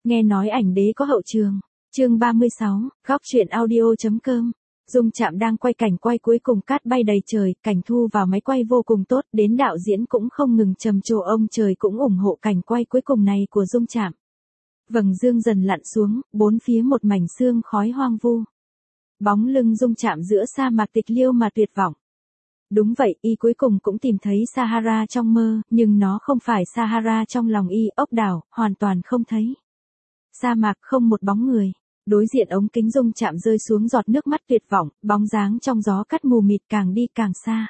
Nghe nói ảnh đế có hậu trường. Chương 36, góc truyện audio.com. Dung Trạm đang quay cảnh quay cuối cùng, cát bay đầy trời, cảnh thu vào máy quay vô cùng tốt, đến đạo diễn cũng không ngừng trầm trồ, ông trời cũng ủng hộ cảnh quay cuối cùng này của Dung Trạm. Vầng dương dần lặn xuống, bốn phía một mảnh sương khói hoang vu. Bóng lưng Dung Trạm giữa sa mạc tịch liêu mà tuyệt vọng. Đúng vậy, y cuối cùng cũng tìm thấy Sahara trong mơ, nhưng nó không phải Sahara trong lòng y, ốc đảo, hoàn toàn không thấy. Sa mạc không một bóng người. Đối diện ống kính Dung Trạm rơi xuống giọt nước mắt tuyệt vọng, bóng dáng trong gió cắt mù mịt càng đi càng xa.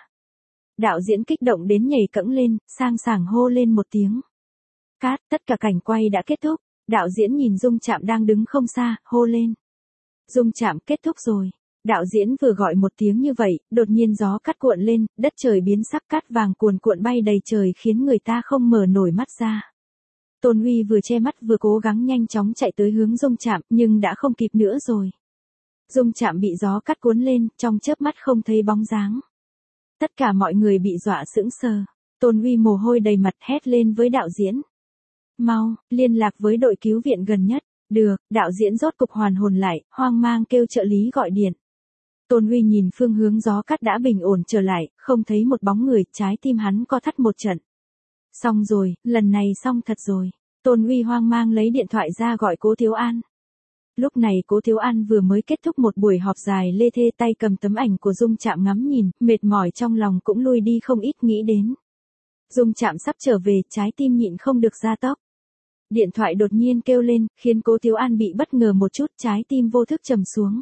Đạo diễn kích động đến nhảy cẫng lên, sang sảng hô lên một tiếng. Cát, tất cả cảnh quay đã kết thúc. Đạo diễn nhìn Dung Trạm đang đứng không xa, hô lên. Dung Trạm, kết thúc rồi. Đạo diễn vừa gọi một tiếng như vậy, đột nhiên gió cắt cuộn lên, đất trời biến sắc, cát vàng cuồn cuộn bay đầy trời khiến người ta không mở nổi mắt ra. Tôn Huy vừa che mắt vừa cố gắng nhanh chóng chạy tới hướng Dung Trạm, nhưng đã không kịp nữa rồi. Dung Trạm bị gió cắt cuốn lên, trong chớp mắt không thấy bóng dáng. Tất cả mọi người bị dọa sững sờ. Tôn Huy mồ hôi đầy mặt hét lên với đạo diễn. Mau, liên lạc với đội cứu viện gần nhất. Được, đạo diễn rốt cục hoàn hồn lại, hoang mang kêu trợ lý gọi điện. Tôn Huy nhìn phương hướng gió cắt đã bình ổn trở lại, không thấy một bóng người, trái tim hắn co thắt một trận. Xong rồi, lần này xong thật rồi. Tôn Huy hoang mang lấy điện thoại ra gọi Cố Thiếu An. Lúc này Cố Thiếu An vừa mới kết thúc một buổi họp dài lê thê, tay cầm tấm ảnh của Dung Trạm ngắm nhìn, mệt mỏi trong lòng cũng lui đi không ít, nghĩ đến. Dung Trạm sắp trở về, trái tim nhịn không được gia tốc. Điện thoại đột nhiên kêu lên, khiến Cố Thiếu An bị bất ngờ một chút, trái tim vô thức trầm xuống.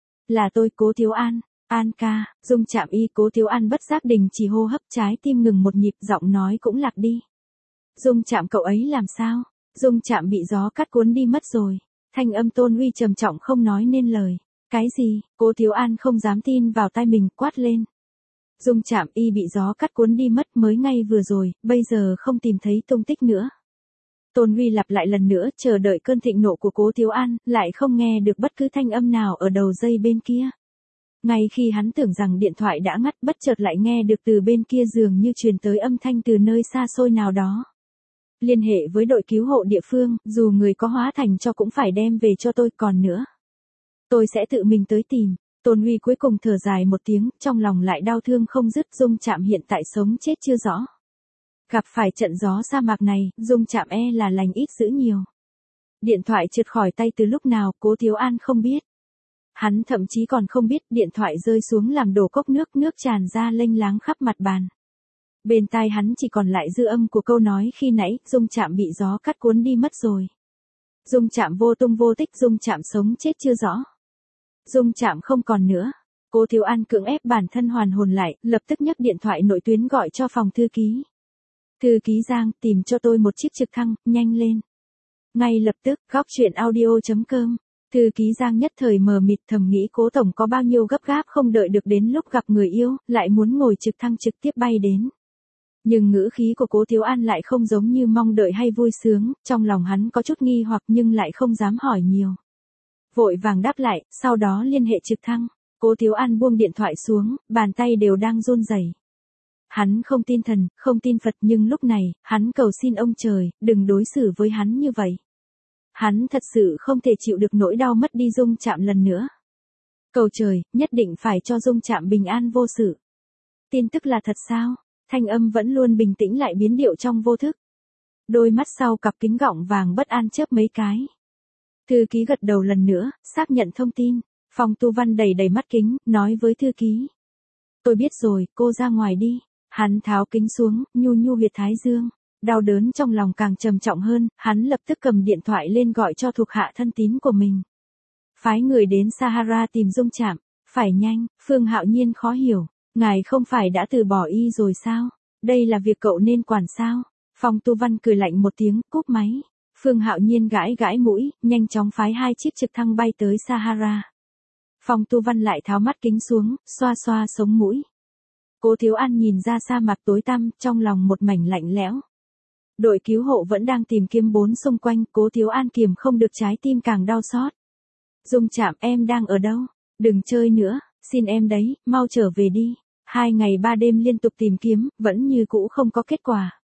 Là tôi, Cố Thiếu An. An ca, Dung Trạm y. Cố Thiếu An bất giác đình chỉ hô hấp, trái tim ngừng một nhịp, giọng nói cũng lạc đi. Dung Trạm, cậu ấy làm sao? Dung Trạm bị gió cắt cuốn đi mất rồi. Thanh âm Tôn Huy trầm trọng không nói nên lời. Cái gì? Cố Thiếu An không dám tin vào tai mình, quát lên. Dung Trạm y bị gió cắt cuốn đi mất, mới ngay vừa rồi, bây giờ không tìm thấy tung tích nữa. Tôn Huy lặp lại lần nữa, chờ đợi cơn thịnh nộ của Cố Thiếu An, lại không nghe được bất cứ thanh âm nào ở đầu dây bên kia. Ngay khi hắn tưởng rằng điện thoại đã ngắt, bất chợt lại nghe được từ bên kia dường như truyền tới âm thanh từ nơi xa xôi nào đó. Liên hệ với đội cứu hộ địa phương, dù người có hóa thành cho cũng phải đem về cho tôi, còn nữa. Tôi sẽ tự mình tới tìm. Tôn Huy cuối cùng thở dài một tiếng, trong lòng lại đau thương không dứt. Dung Trạm hiện tại sống chết chưa rõ. Gặp phải trận gió sa mạc này, Dung Trạm e là lành ít dữ nhiều. Điện thoại trượt khỏi tay từ lúc nào, Cố Thiếu An không biết. Hắn thậm chí còn không biết điện thoại rơi xuống làm đổ cốc nước, nước tràn ra lênh láng khắp mặt bàn. Bên tai hắn chỉ còn lại dư âm của câu nói khi nãy, Dung Trạm bị gió cắt cuốn đi mất rồi. Dung Trạm vô tung vô tích, Dung Trạm sống chết chưa rõ. Dung Trạm không còn nữa. Cố Thiếu An cưỡng ép bản thân hoàn hồn lại, lập tức nhấc điện thoại nội tuyến gọi cho phòng thư ký. Thư ký Giang, tìm cho tôi một chiếc trực thăng, nhanh lên. Ngay lập tức, góc truyện audio.com. Thư ký Giang nhất thời mờ mịt, thầm nghĩ Cố tổng có bao nhiêu gấp gáp, không đợi được đến lúc gặp người yêu, lại muốn ngồi trực thăng trực tiếp bay đến. Nhưng ngữ khí của Cố Thiếu An lại không giống như mong đợi hay vui sướng, trong lòng hắn có chút nghi hoặc nhưng lại không dám hỏi nhiều. Vội vàng đáp lại, sau đó liên hệ trực thăng. Cố Thiếu An buông điện thoại xuống, bàn tay đều đang run rẩy. Hắn không tin thần, không tin Phật, nhưng lúc này, hắn cầu xin ông trời, đừng đối xử với hắn như vậy. Hắn thật sự không thể chịu được nỗi đau mất đi Dung Trạm lần nữa. Cầu trời, nhất định phải cho Dung Trạm bình an vô sự. Tin tức là thật sao? Thanh âm vẫn luôn bình tĩnh lại biến điệu trong vô thức. Đôi mắt sau cặp kính gọng vàng bất an chớp mấy cái. Thư ký gật đầu lần nữa, xác nhận thông tin. Phong Tu Văn đầy đầy mắt kính, nói với thư ký. Tôi biết rồi, cô ra ngoài đi. Hắn tháo kính xuống, nhu nhu huyệt thái dương. Đau đớn trong lòng càng trầm trọng hơn, hắn lập tức cầm điện thoại lên gọi cho thuộc hạ thân tín của mình. Phái người đến Sahara tìm Dung Trạm. Phải nhanh. Phương Hạo Nhiên khó hiểu. Ngài không phải đã từ bỏ y rồi sao? Đây là việc cậu nên quản sao? Phong Tu Văn cười lạnh một tiếng, cúp máy. Phương Hạo Nhiên gãi gãi mũi, nhanh chóng phái 2 chiếc trực thăng bay tới Sahara. Phong Tu Văn lại tháo mắt kính xuống, xoa xoa sống mũi. Cố Thiếu An nhìn ra sa mạc tối tăm, trong lòng một mảnh lạnh lẽo. Đội cứu hộ vẫn đang tìm kiếm bốn xung quanh, Cố Thiếu An kiềm không được, trái tim càng đau xót. Dung Trạm, em đang ở đâu? Đừng chơi nữa, xin em đấy, mau trở về đi. 2 ngày 3 đêm liên tục tìm kiếm, vẫn như cũ không có kết quả.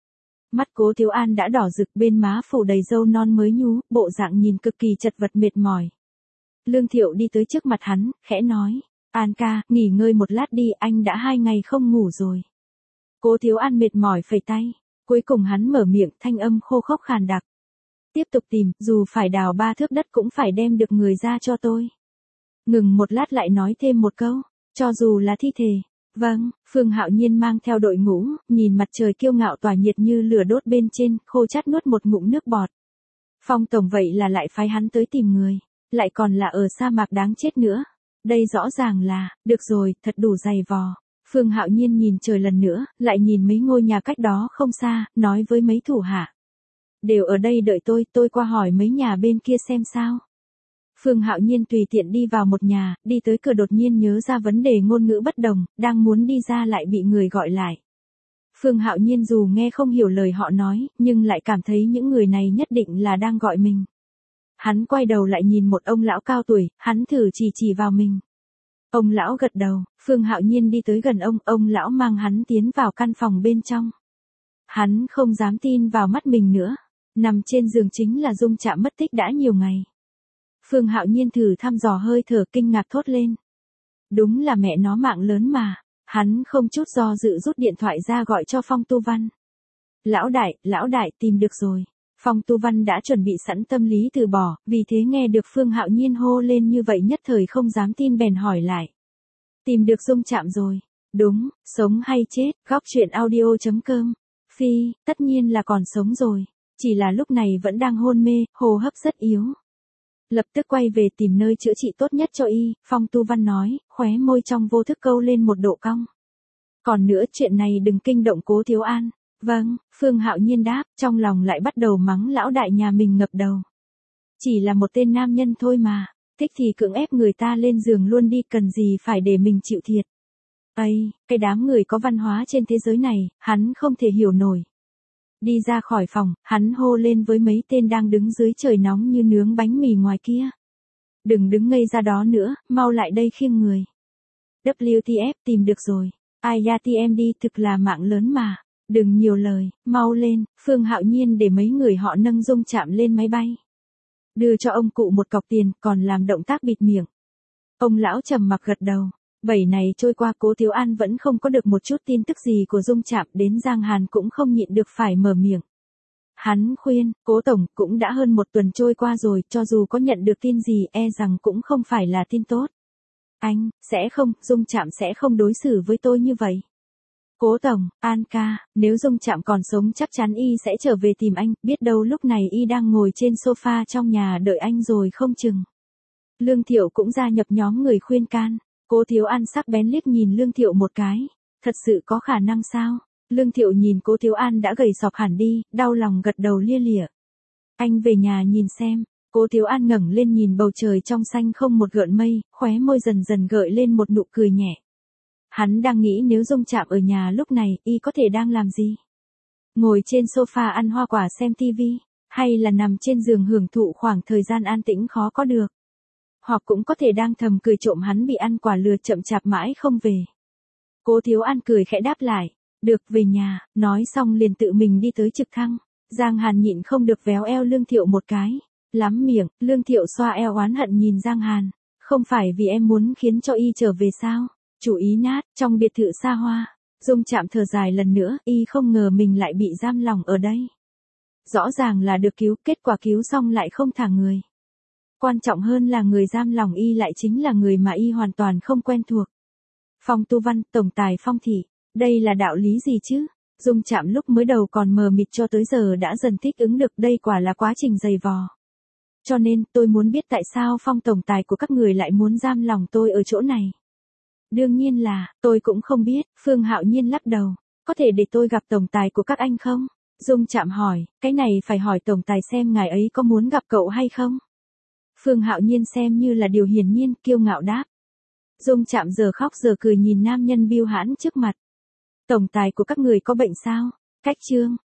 Mắt Cố Thiếu An đã đỏ rực, bên má phủ đầy râu non mới nhú, bộ dạng nhìn cực kỳ chật vật mệt mỏi. Lương Thiệu đi tới trước mặt hắn, khẽ nói, An ca, nghỉ ngơi một lát đi, anh đã 2 ngày không ngủ rồi. Cố Thiếu An mệt mỏi phẩy tay, cuối cùng hắn mở miệng, thanh âm khô khốc khàn đặc. Tiếp tục tìm, dù phải đào 3 thước đất cũng phải đem được người ra cho tôi. Ngừng một lát lại nói thêm một câu, cho dù là thi thể. Vâng, Phương Hạo Nhiên mang theo đội ngũ, nhìn mặt trời kiêu ngạo tỏa nhiệt như lửa đốt bên trên, khô chát nuốt một ngụm nước bọt. Phong tổng vậy là lại phái hắn tới tìm người, lại còn là ở sa mạc đáng chết nữa. Đây rõ ràng là, được rồi, thật đủ dày vò. Phương Hạo Nhiên nhìn trời lần nữa, lại nhìn mấy ngôi nhà cách đó không xa, nói với mấy thủ hạ. Đều ở đây đợi tôi qua hỏi mấy nhà bên kia xem sao. Phương Hạo Nhiên tùy tiện đi vào một nhà, đi tới cửa đột nhiên nhớ ra vấn đề ngôn ngữ bất đồng, đang muốn đi ra lại bị người gọi lại. Phương Hạo Nhiên dù nghe không hiểu lời họ nói, nhưng lại cảm thấy những người này nhất định là đang gọi mình. Hắn quay đầu lại nhìn một ông lão cao tuổi, hắn thử chỉ vào mình. Ông lão gật đầu, Phương Hạo Nhiên đi tới gần ông lão mang hắn tiến vào căn phòng bên trong. Hắn không dám tin vào mắt mình nữa, nằm trên giường chính là Dung Trạm mất tích đã nhiều ngày. Phương Hạo Nhiên thử thăm dò hơi thở kinh ngạc thốt lên. Đúng là mẹ nó mạng lớn mà, hắn không chút do dự rút điện thoại ra gọi cho Phong Tu Văn. Lão đại tìm được rồi. Phong Tu Văn đã chuẩn bị sẵn tâm lý từ bỏ, vì thế nghe được Phương Hạo Nhiên hô lên như vậy nhất thời không dám tin bèn hỏi lại. Tìm được Dung Trạm rồi. Đúng, sống hay chết, góc truyện audio.com. Phi, tất nhiên là còn sống rồi, chỉ là lúc này vẫn đang hôn mê, hô hấp rất yếu. Lập tức quay về tìm nơi chữa trị tốt nhất cho y, Phong Tu Văn nói, khóe môi trong vô thức câu lên một độ cong. Còn nữa chuyện này đừng kinh động Cố Thiếu An. Vâng, Phương Hạo Nhiên đáp, trong lòng lại bắt đầu mắng lão đại nhà mình ngập đầu. Chỉ là một tên nam nhân thôi mà, thích thì cưỡng ép người ta lên giường luôn đi, cần gì phải để mình chịu thiệt. Ây, cái đám người có văn hóa trên thế giới này, hắn không thể hiểu nổi. Đi ra khỏi phòng, hắn hô lên với mấy tên đang đứng dưới trời nóng như nướng bánh mì ngoài kia. Đừng đứng ngây ra đó nữa, mau lại đây khiêng người. WTF tìm được rồi. Ai da TM đi, thực là mạng lớn mà. Đừng nhiều lời, mau lên. Phương Hạo Nhiên để mấy người họ nâng Dung Trạm lên máy bay. Đưa cho ông cụ một cọc tiền, còn làm động tác bịt miệng. Ông lão trầm mặc gật đầu. 7 ngày trôi qua Cố Thiếu An vẫn không có được một chút tin tức gì của Dung Trạm, đến Giang Hàn cũng không nhịn được phải mở miệng. Hắn khuyên, Cố tổng, cũng đã hơn 1 tuần trôi qua rồi, cho dù có nhận được tin gì e rằng cũng không phải là tin tốt. Anh, Dung Trạm sẽ không đối xử với tôi như vậy. Cố tổng, An ca, nếu Dung Trạm còn sống chắc chắn y sẽ trở về tìm anh, biết đâu lúc này y đang ngồi trên sofa trong nhà đợi anh rồi không chừng. Lương Thiệu cũng gia nhập nhóm người khuyên can. Cố Thiếu An sắc bén liếc nhìn Lương Thiệu một cái. Thật sự có khả năng sao? Lương Thiệu nhìn Cố Thiếu An đã gầy sọc hẳn đi, đau lòng gật đầu lia lịa. Anh về nhà nhìn xem. Cố Thiếu An ngẩng lên nhìn bầu trời trong xanh không một gợn mây, khóe môi dần dần gợi lên một nụ cười nhẹ. Hắn đang nghĩ nếu Dung Trạm ở nhà lúc này, y có thể đang làm gì? Ngồi trên sofa ăn hoa quả xem tivi, hay là nằm trên giường hưởng thụ khoảng thời gian an tĩnh khó có được. Hoặc cũng có thể đang thầm cười trộm hắn bị ăn quả lừa chậm chạp mãi không về. Cố Thiếu An cười khẽ đáp lại, được về nhà, nói xong liền tự mình đi tới trực thăng. Giang Hàn nhịn không được véo eo Lương Thiệu một cái. Lắm miệng, Lương Thiệu xoa eo oán hận nhìn Giang Hàn. Không phải vì em muốn khiến cho y trở về sao? Chủ ý nát, trong biệt thự xa hoa. Dung Trạm thở dài lần nữa, y không ngờ mình lại bị giam lòng ở đây. Rõ ràng là được cứu, kết quả cứu xong lại không thả người. Quan trọng hơn là người giam lòng y lại chính là người mà y hoàn toàn không quen thuộc. Phong Tu Văn, tổng tài Phong thị, đây là đạo lý gì chứ? Dung Trạm lúc mới đầu còn mờ mịt cho tới giờ đã dần thích ứng được, đây quả là quá trình dày vò. Cho nên, tôi muốn biết tại sao Phong tổng tài của các người lại muốn giam lòng tôi ở chỗ này. Đương nhiên là, tôi cũng không biết, Phương Hạo Nhiên lắc đầu. Có thể để tôi gặp tổng tài của các anh không? Dung Trạm hỏi, cái này phải hỏi tổng tài xem ngài ấy có muốn gặp cậu hay không? Phương Hạo Nhiên xem như là điều hiển nhiên, kiêu ngạo đáp. Dung Trạm giờ khóc giờ cười nhìn nam nhân biêu hãn trước mặt. Tổng tài của các người có bệnh sao? Cách chương,